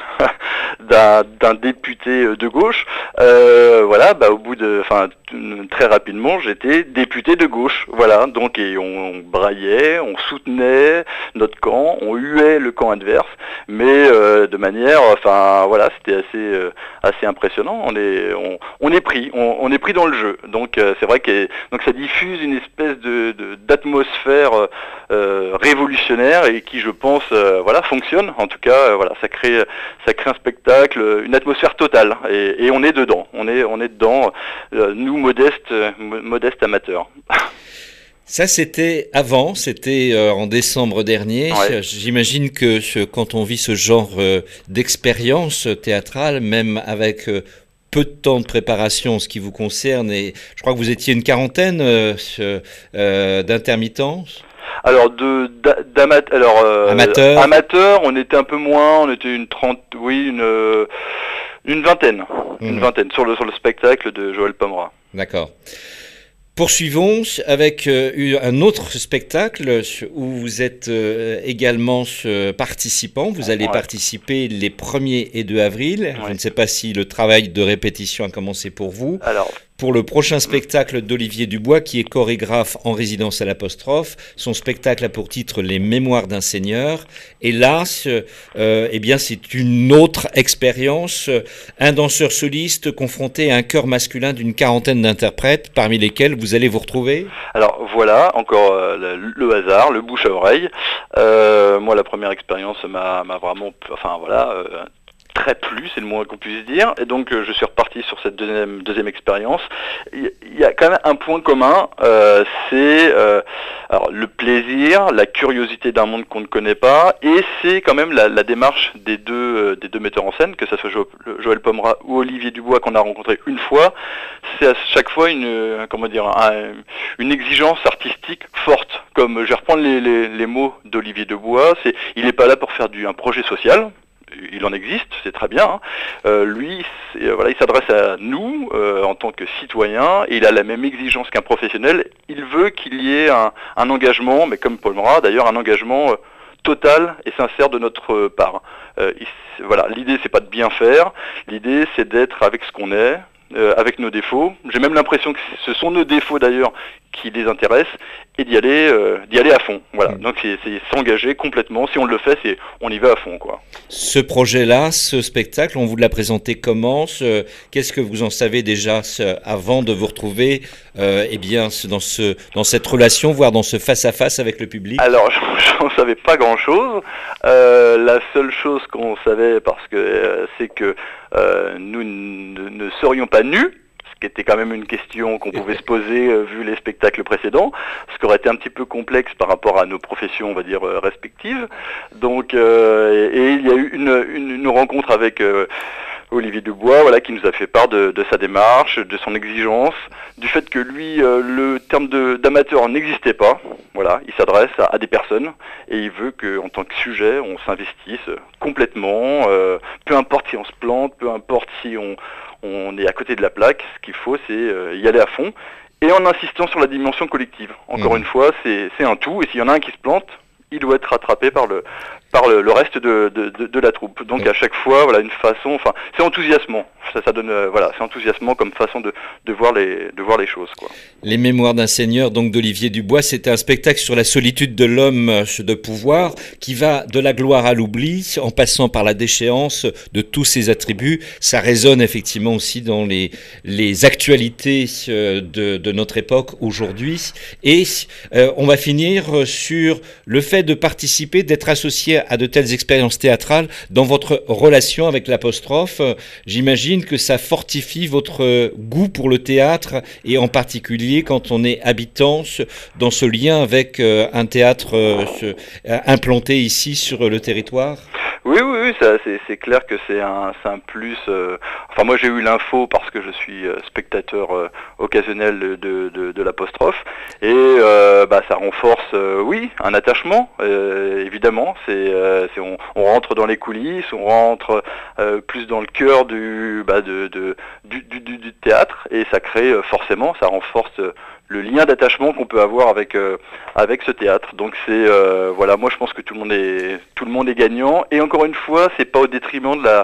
d'un député de gauche. Voilà, au bout très rapidement, j'étais député de gauche. Voilà, donc et on braillait, on soutenait notre camp, on huait le camp adverse, mais de manière, voilà, c'était assez impressionnant. On est pris dans le jeu. Donc c'est vrai que ça diffuse une espèce d'atmosphère révolutionnaire et qui, je pense, voilà, fonctionne. En tout cas, voilà, ça crée un spectacle, une atmosphère totale, et on est dedans. On est dedans, nous modestes amateurs.
Ça, c'était avant, c'était en décembre dernier. Ouais. J'imagine que quand on vit ce genre d'expérience théâtrale, même avec peu de temps de préparation en ce qui vous concerne, et je crois que vous étiez une quarantaine d'intermittents.
Alors amateurs, on était un peu moins, on était une vingtaine, sur le spectacle de Joël Pomera.
D'accord. Poursuivons avec un autre spectacle où vous êtes également participant. Vous allez participer les 1er et 2 avril. Ouais. Je ne sais pas si le travail de répétition a commencé pour vous.
Alors,
pour le prochain spectacle d'Olivier Dubois, qui est chorégraphe en résidence à l'Apostrophe. Son spectacle a pour titre Les Mémoires d'un Seigneur. Et là, eh bien, c'est une autre expérience. Un danseur soliste confronté à un chœur masculin d'une quarantaine d'interprètes, parmi lesquels vous allez vous retrouver.
Alors voilà, encore le hasard, le bouche à oreille. Moi, la première expérience m'a vraiment, très plu, c'est le moins qu'on puisse dire, et donc je suis reparti sur cette deuxième expérience. Il y a quand même un point commun, c'est le plaisir, la curiosité d'un monde qu'on ne connaît pas, et c'est quand même la démarche des deux metteurs en scène, que ce soit Joël Pomera ou Olivier Dubois qu'on a rencontré une fois. C'est à chaque fois une exigence artistique forte. Comme je vais reprendre les mots d'Olivier Dubois, il n'est pas là pour faire un projet social. Il en existe, c'est très bien. Lui, il s'adresse à nous en tant que citoyens, et il a la même exigence qu'un professionnel. Il veut qu'il y ait un engagement, mais comme Pomera d'ailleurs, un engagement total et sincère de notre part. L'idée, c'est pas de bien faire, l'idée, c'est d'être avec ce qu'on est, avec nos défauts. J'ai même l'impression que ce sont nos défauts d'ailleurs qui les intéressent, et d'y aller à fond. Voilà. Donc c'est s'engager complètement. Si on le fait, on y va à fond, quoi.
Ce projet-là, ce spectacle, on vous l'a présenté comment? Qu'est-ce que vous en savez déjà avant de vous retrouver dans cette relation, voire dans ce face-à-face avec le public?
Alors, j'en savais pas grand-chose. La seule chose qu'on savait, parce que c'est que nous ne serions pas nus, qui était quand même une question qu'on pouvait se poser vu les spectacles précédents, ce qui aurait été un petit peu complexe par rapport à nos professions, on va dire, respectives. Donc, et il y a eu une rencontre avec Olivier Dubois, voilà, qui nous a fait part de sa démarche, de son exigence, du fait que lui, le terme d'amateur n'existait pas. Voilà, il s'adresse à des personnes et il veut qu'en tant que sujet, on s'investisse complètement, peu importe si on se plante, peu importe si on est à côté de la plaque. Ce qu'il faut, c'est y aller à fond, et en insistant sur la dimension collective. Encore une fois, c'est un tout, et s'il y en a un qui se plante, il doit être rattrapé par le reste de la troupe. Donc à chaque fois, voilà, une façon, enfin, c'est enthousiasmant. Ça donne, c'est enthousiasmant comme façon de voir les choses, quoi.
Les Mémoires d'un seigneur, donc d'Olivier Dubois, c'est un spectacle sur la solitude de l'homme de pouvoir, qui va de la gloire à l'oubli, en passant par la déchéance de tous ses attributs. Ça résonne effectivement aussi dans les actualités de notre époque aujourd'hui. Et on va finir sur le fait de participer, d'être associé à de telles expériences théâtrales dans votre relation avec l'apostrophe. J'imagine que ça fortifie votre goût pour le théâtre, et en particulier quand on est habitant dans ce lien avec un théâtre implanté ici sur le territoire.
Oui, ça, c'est clair que c'est un plus. Enfin, moi j'ai eu l'info parce que je suis spectateur occasionnel de l'apostrophe, et ça renforce, un attachement. Évidemment, on rentre dans les coulisses, on rentre plus dans le cœur du théâtre, et ça crée forcément, ça renforce le lien d'attachement qu'on peut avoir avec ce théâtre. Donc c'est moi je pense que tout le monde est gagnant, et encore une fois, c'est pas au détriment de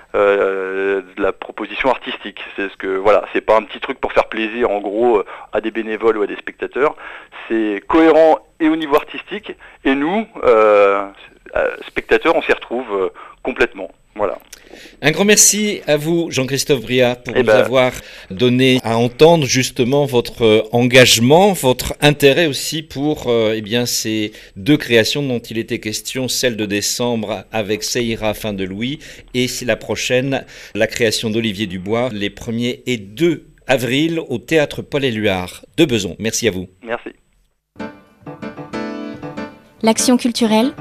la proposition artistique. C'est pas un petit truc pour faire plaisir en gros à des bénévoles ou à des spectateurs. C'est cohérent et au niveau artistique, et nous spectateurs, on s'y retrouve complètement. Voilà.
Un grand merci à vous, Jean-Christophe Briat, pour nous avoir donné à entendre justement votre engagement, votre intérêt aussi pour ces deux créations dont il était question, celle de décembre avec Seira fin de Louis, et la prochaine, la création d'Olivier Dubois, les 1er et 2 avril au Théâtre Paul-Éluard de Bezons. Merci à vous.
Merci.
L'action culturelle.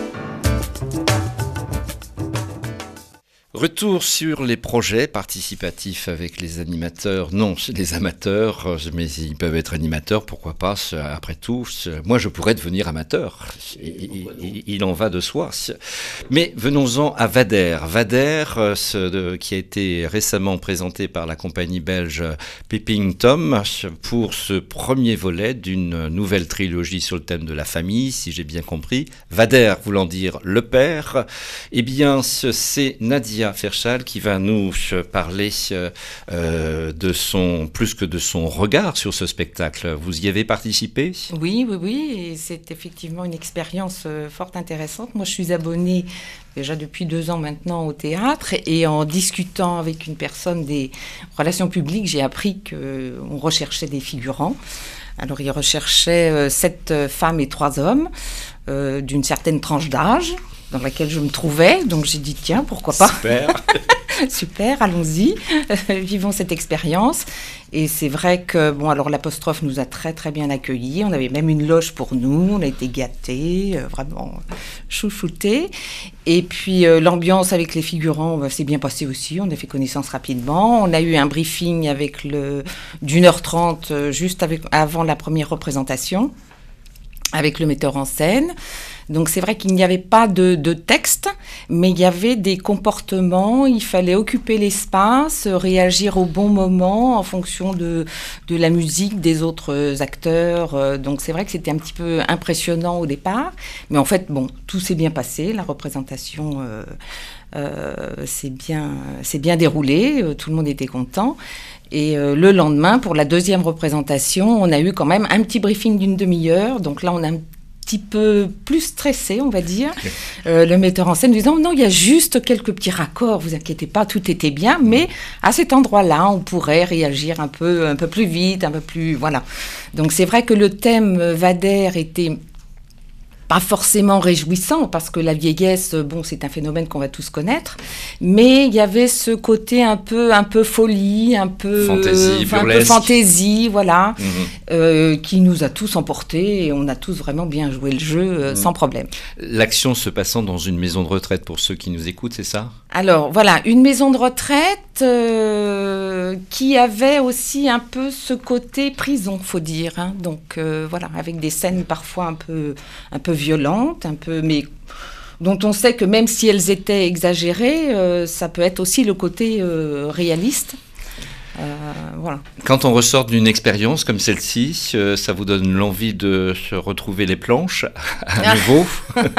Retour sur les projets participatifs avec les animateurs, non, les amateurs, mais ils peuvent être animateurs, pourquoi pas, après tout. Moi, je pourrais devenir amateur, il en va de soi. Mais venons-en à Vader. Vader, qui a été récemment présenté par la compagnie belge Peeping Tom pour ce premier volet d'une nouvelle trilogie sur le thème de la famille, si j'ai bien compris. Vader voulant dire le père. Eh bien, c'est Nadia Ferchal qui va nous parler plus que de son regard sur ce spectacle. Vous y avez participé ?
Oui, et c'est effectivement une expérience fort intéressante. Moi, je suis abonnée déjà depuis 2 ans maintenant au théâtre, et en discutant avec une personne des relations publiques, j'ai appris qu'on recherchait des figurants. Alors, ils recherchaient 7 femmes et 3 hommes d'une certaine tranche d'âge dans laquelle je me trouvais. Donc, j'ai dit, tiens, pourquoi pas ?
Super.
Super, allons-y, vivons cette expérience. Et c'est vrai que, alors l'apostrophe nous a très très bien accueillis. On avait même une loge pour nous, on a été gâtés, vraiment chouchoutés. Et puis l'ambiance avec les figurants s'est bien passée aussi, on a fait connaissance rapidement. On a eu un briefing avec d'1h30 juste avant la première représentation, avec le metteur en scène. Donc c'est vrai qu'il n'y avait pas de texte, mais il y avait des comportements, il fallait occuper l'espace, réagir au bon moment en fonction de la musique des autres acteurs. Donc c'est vrai que c'était un petit peu impressionnant au départ, mais en fait, bon, tout s'est bien passé, la représentation s'est bien déroulée, tout le monde était content. Et le lendemain, pour la deuxième représentation, on a eu quand même un petit briefing d'une demi-heure, donc là on a un petit peu plus stressé, on va dire, le metteur en scène disant non, il y a juste quelques petits raccords, vous inquiétez pas, tout était bien, mais à cet endroit-là, on pourrait réagir un peu plus vite, un peu plus, voilà. Donc c'est vrai que le thème Vader était pas forcément réjouissant, parce que la vieillesse, bon, c'est un phénomène qu'on va tous connaître, mais il y avait ce côté un peu folie, un peu fantaisie, voilà, qui nous a tous emportés, et on a tous vraiment bien joué le jeu sans problème.
L'action se passant dans une maison de retraite, pour ceux qui nous écoutent, c'est ça ?
Alors, voilà, une maison de retraite qui avait aussi un peu ce côté prison, faut dire, hein. Donc, voilà, avec des scènes parfois un peu violentes, mais dont on sait que même si elles étaient exagérées, ça peut être aussi le côté réaliste. Voilà.
Quand on ressort d'une expérience comme celle-ci, ça vous donne l'envie de se retrouver les planches à nouveau.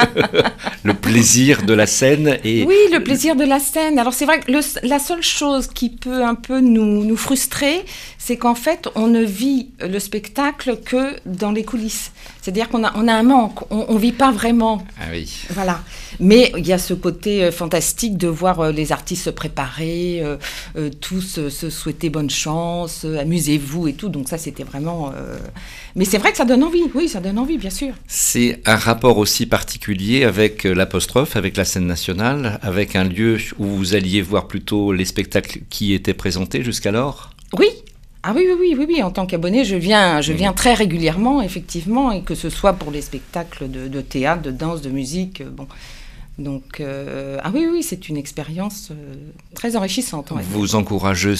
Le plaisir de la scène.
Oui, le plaisir de la scène. Alors c'est vrai que la seule chose qui peut un peu nous frustrer, c'est qu'en fait, on ne vit le spectacle que dans les coulisses. C'est-à-dire qu'on a un manque, on ne vit pas vraiment.
Ah oui.
Voilà. Mais il y a ce côté fantastique de voir les artistes se préparer, tous se souhaiter bonne chance, amusez-vous et tout. Donc ça, c'était vraiment... Mais c'est vrai que ça donne envie, oui, ça donne envie, bien sûr.
C'est un rapport aussi particulier avec l'apostrophe, avec la scène nationale, avec un lieu où vous alliez voir plutôt les spectacles qui étaient présentés jusqu'alors ?
Oui. Ah oui, en tant qu'abonné, je viens très régulièrement, effectivement, et que ce soit pour les spectacles de théâtre, de danse, de musique, bon. Donc, oui, c'est une expérience très enrichissante.
Vous encouragez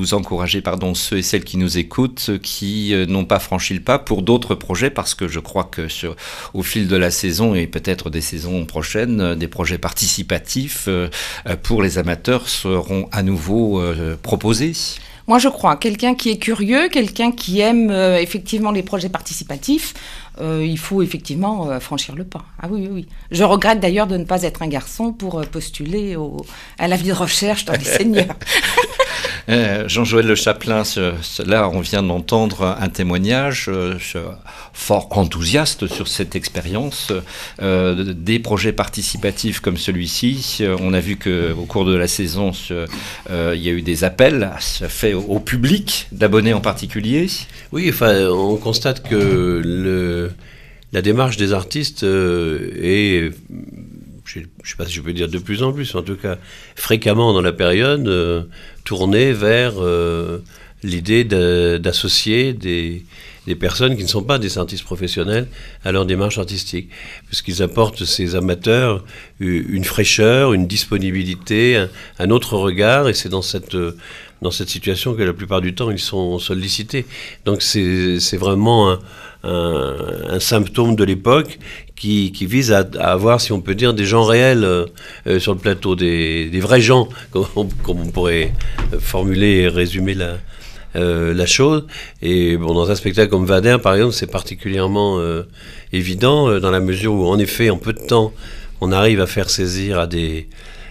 ceux et celles qui nous écoutent, qui n'ont pas franchi le pas pour d'autres projets, parce que je crois que au fil de la saison et peut-être des saisons prochaines, des projets participatifs pour les amateurs seront à nouveau proposés.
Moi, je crois, quelqu'un qui est curieux, quelqu'un qui aime effectivement les projets participatifs, il faut effectivement franchir le pas. Ah oui. Je regrette d'ailleurs de ne pas être un garçon pour postuler à la vie de recherche dans les seniors.
Jean-Joël Le Chapelain, là on vient d'entendre un témoignage fort enthousiaste sur cette expérience. Des projets participatifs comme celui-ci, on a vu qu'au cours de la saison, il y a eu des appels faits au public, d'abonnés en particulier.
Oui, enfin, on constate que la démarche des artistes est... je ne sais pas si je peux dire de plus en plus, en tout cas fréquemment dans la période, tournée vers l'idée d'associer des personnes qui ne sont pas des artistes professionnels à leur démarche artistique, puisqu'ils apportent ces amateurs une fraîcheur, une disponibilité, un autre regard, et c'est dans cette situation que la plupart du temps ils sont sollicités. Donc c'est vraiment un symptôme de l'époque qui vise à avoir, si on peut dire, des gens réels sur le plateau, des vrais gens, comme on pourrait formuler et résumer la chose. Et bon, dans un spectacle comme Vader, par exemple, c'est particulièrement évident, dans la mesure où, en effet, en peu de temps, on arrive à faire saisir à des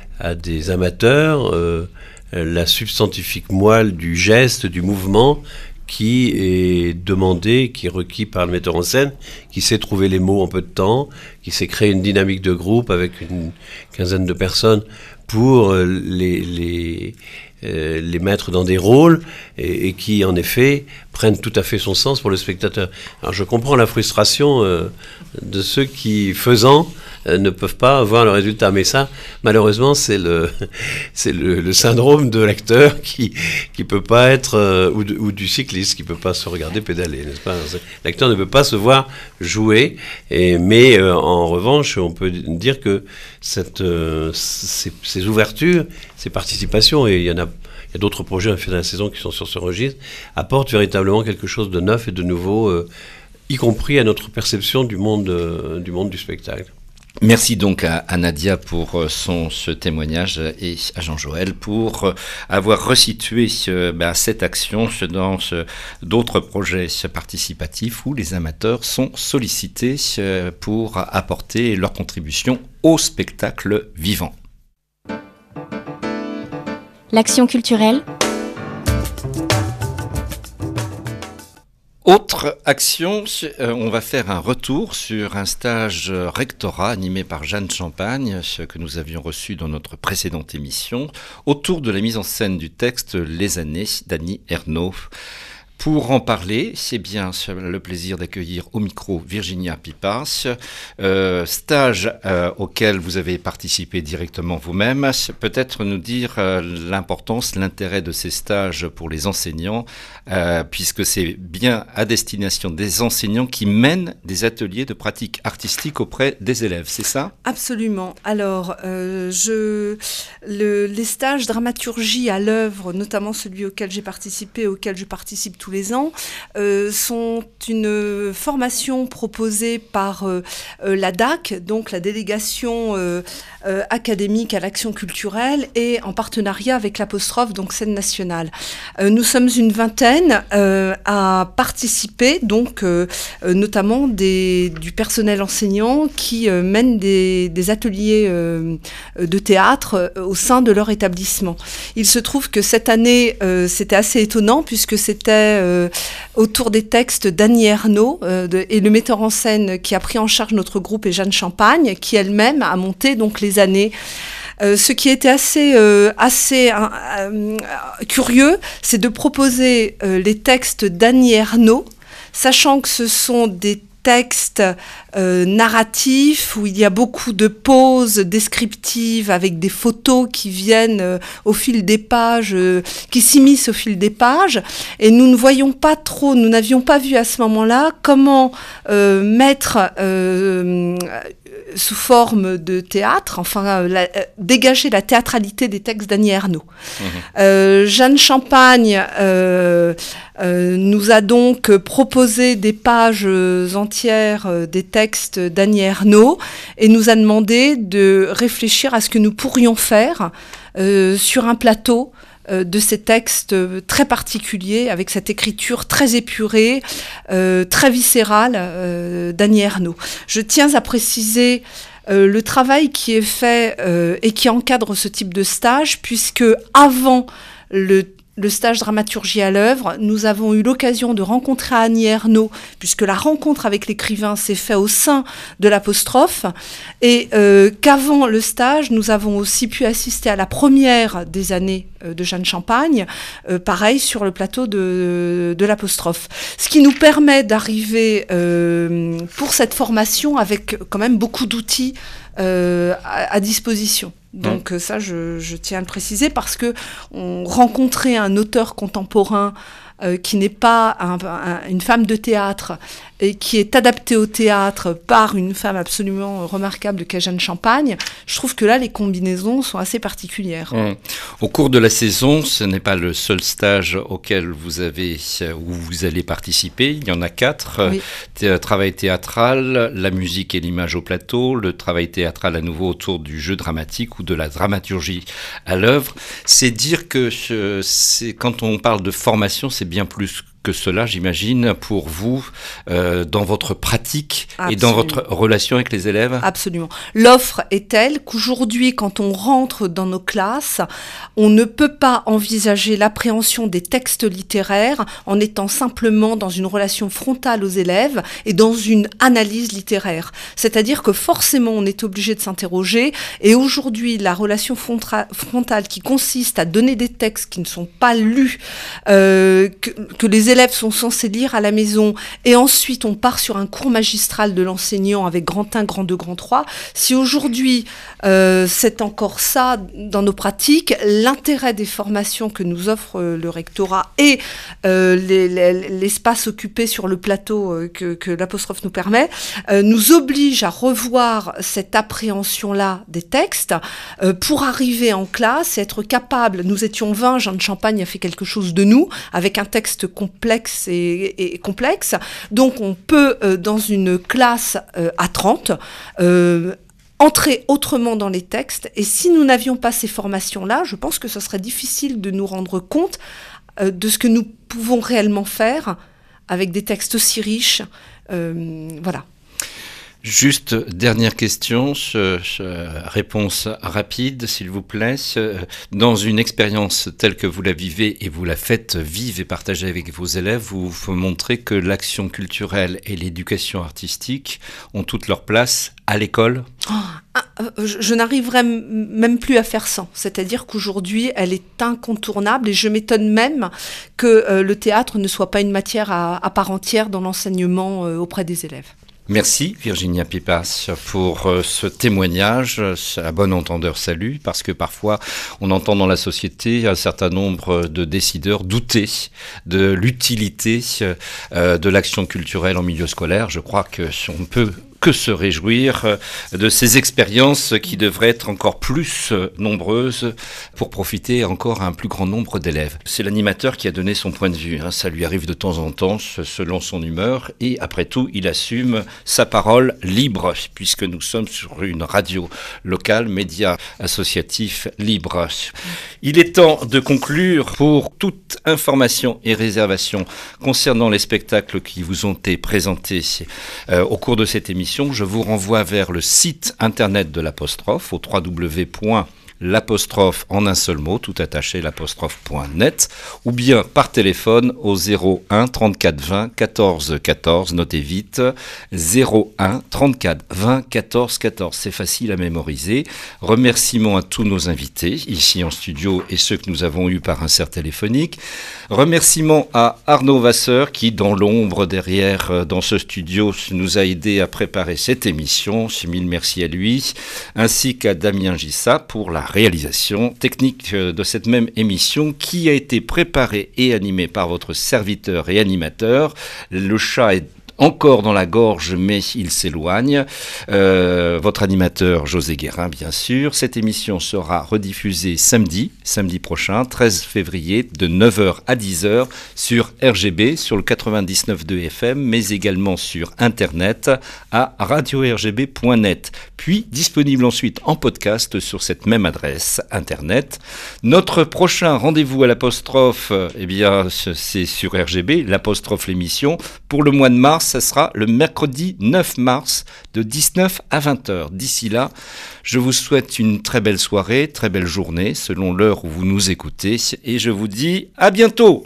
amateurs la substantifique moelle du geste, du mouvement, qui est demandé, qui est requis par le metteur en scène, qui sait trouver les mots en peu de temps, qui sait créer une dynamique de groupe avec une quinzaine de personnes pour les mettre dans des rôles et qui, en effet, prennent tout à fait son sens pour le spectateur. Alors, je comprends la frustration de ceux qui, faisant, ne peuvent pas voir le résultat. Mais ça, malheureusement, c'est le syndrome de l'acteur qui peut pas être, ou du cycliste qui peut pas se regarder pédaler, n'est-ce pas ? L'acteur ne peut pas se voir jouer, mais en revanche, on peut dire que ces ouvertures, ces participations, et il y a d'autres projets à fin de la saison qui sont sur ce registre, apportent véritablement quelque chose de neuf et de nouveau, y compris à notre perception du monde du spectacle.
Merci donc à Nadia pour ce témoignage et à Jean-Joël pour avoir resitué cette action dans d'autres projets participatifs où les amateurs sont sollicités pour apporter leur contribution au spectacle vivant.
L'action culturelle.
Autre action, on va faire un retour sur un stage rectorat animé par Jeanne Champagne, que nous avions reçu dans notre précédente émission, autour de la mise en scène du texte Les années d'Annie Ernaux. Pour en parler, c'est bien le plaisir d'accueillir au micro Virginia Pipas, stage auquel vous avez participé directement vous-même. Peut-être nous dire l'importance, l'intérêt de ces stages pour les enseignants, puisque c'est bien à destination des enseignants qui mènent des ateliers de pratique artistique auprès des élèves, c'est ça ?
Absolument. Alors, les stages dramaturgie à l'œuvre, notamment celui auquel j'ai participé, auquel je participe tous les ans, sont une formation proposée par la DAC, donc la délégation académique à l'action culturelle, et en partenariat avec l'apostrophe, donc scène nationale. Nous sommes une vingtaine à participer, donc notamment du personnel enseignant qui mène des ateliers de théâtre au sein de leur établissement. Il se trouve que cette année, c'était assez étonnant puisque c'était autour des textes d'Annie Ernaux et le metteur en scène qui a pris en charge notre groupe est Jeanne Champagne, qui elle-même a monté donc les années. Ce qui était assez curieux, c'est de proposer les textes d'Annie Ernaux, sachant que ce sont des textes narratifs où il y a beaucoup de pauses descriptives avec des photos qui viennent au fil des pages, qui s'immiscent au fil des pages, et nous n'avions pas vu à ce moment-là comment mettre sous forme de théâtre, dégager la théâtralité des textes d'Annie Ernaux. Jeanne Champagne nous a donc proposé des pages entières des textes d'Annie Ernaux et nous a demandé de réfléchir à ce que nous pourrions faire sur un plateau de ces textes très particuliers, avec cette écriture très épurée, très viscérale d'Annie Ernaux. Je tiens à préciser le travail qui est fait et qui encadre ce type de stage, puisque avant le stage dramaturgie à l'œuvre, nous avons eu l'occasion de rencontrer Annie Ernaux, puisque la rencontre avec l'écrivain s'est faite au sein de l'apostrophe, et qu'avant le stage, nous avons aussi pu assister à la première des années de Jeanne Champagne, pareil sur le plateau de l'apostrophe. Ce qui nous permet d'arriver pour cette formation avec quand même beaucoup d'outils à disposition. Donc ça, je tiens à le préciser parce que rencontrer un auteur contemporain qui n'est pas une femme de théâtre et qui est adaptée au théâtre par une femme absolument remarquable qu'est Jeanne Champagne, je trouve que là, les combinaisons sont assez particulières.
Au cours de la saison, ce n'est pas le seul stage auquel où vous allez participer. Il y en a 4. Oui. Travail théâtral, la musique et l'image au plateau, le travail théâtral à nouveau autour du jeu dramatique ou de la dramaturgie à l'œuvre. C'est dire que quand on parle de formation, c'est bien plus que cela, j'imagine, pour vous, dans votre pratique Absolument. Et dans votre relation avec les élèves ?
Absolument. L'offre est telle qu'aujourd'hui, quand on rentre dans nos classes, on ne peut pas envisager l'appréhension des textes littéraires en étant simplement dans une relation frontale aux élèves et dans une analyse littéraire. C'est-à-dire que forcément, on est obligé de s'interroger, et aujourd'hui, la relation frontale qui consiste à donner des textes qui ne sont pas lus, que les élèves sont censés lire à la maison, et ensuite on part sur un cours magistral de l'enseignant avec grand 1, grand 2, grand 3. Si aujourd'hui c'est encore ça dans nos pratiques, l'intérêt des formations que nous offre le rectorat et l'espace occupé sur le plateau que l'apostrophe nous permet, nous oblige à revoir cette appréhension-là des textes pour arriver en classe et être capable, nous étions 20, Jeanne Champagne a fait quelque chose de nous, avec un texte complexe et complexe. Donc on peut, dans une classe à 30, entrer autrement dans les textes. Et si nous n'avions pas ces formations-là, je pense que ce serait difficile de nous rendre compte de ce que nous pouvons réellement faire avec des textes aussi riches. Voilà.
Juste, dernière question, réponse rapide, s'il vous plaît. Dans une expérience telle que vous la vivez et vous la faites vivre et partager avec vos élèves, vous montrez que l'action culturelle et l'éducation artistique ont toute leur place à l'école ?
Je n'arriverai même plus à faire sans. C'est-à-dire qu'aujourd'hui, elle est incontournable et je m'étonne même que le théâtre ne soit pas une matière à part entière dans l'enseignement auprès des élèves.
Merci Virginia Pipas pour ce témoignage, à bon entendeur salut, parce que parfois on entend dans la société un certain nombre de décideurs douter de l'utilité de l'action culturelle en milieu scolaire. Je crois qu'on ne peut que se réjouir de ces expériences qui devraient être encore plus nombreuses pour profiter encore à un plus grand nombre d'élèves. C'est l'animateur qui a donné son point de vue, ça lui arrive de temps en temps selon son humeur et après tout il assume sa parole libre puisque nous sommes sur une radio locale, média associatif libre. Il est temps de conclure. Pour toute information et réservation concernant les spectacles qui vous ont été présentés au cours de cette émission, je vous renvoie vers le site internet de l'apostrophe au www.l'apostrophe en un seul mot, tout attaché, l'apostrophe.net, ou bien par téléphone au 01 34 20 14 14, notez vite, 01 34 20 14 14, c'est facile à mémoriser. Remerciements à tous nos invités, ici en studio et ceux que nous avons eus par insert téléphonique. Remerciements à Arnaud Vasseur qui, dans l'ombre derrière, dans ce studio, nous a aidé à préparer cette émission. Mille merci à lui, ainsi qu'à Damien Gissa pour la réalisation technique de cette même émission qui a été préparée et animée par votre serviteur et animateur. Le chat est encore dans la gorge, mais il s'éloigne. Votre animateur, José Guérin, bien sûr. Cette émission sera rediffusée samedi prochain, 13 février, de 9h à 10h, sur RGB, sur le 99.2 FM, mais également sur Internet, à radio-rgb.net. Puis, disponible ensuite en podcast sur cette même adresse, Internet. Notre prochain rendez-vous à l'apostrophe, c'est sur RGB, l'apostrophe l'émission. Pour le mois de mars, ça sera le mercredi 9 mars de 19 à 20h. D'ici là, je vous souhaite une très belle soirée, très belle journée, selon l'heure où vous nous écoutez, et je vous dis à bientôt.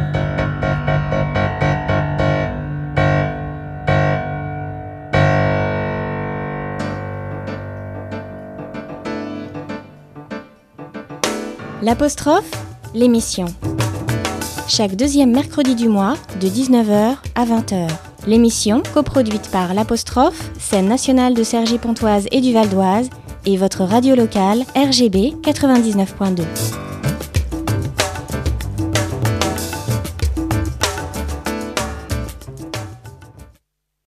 L'apostrophe, l'émission. Chaque deuxième mercredi du mois, de 19h à 20h. L'émission, coproduite par l'apostrophe, scène nationale de Cergy-Pontoise et du Val d'Oise, et votre radio locale RGB 99.2.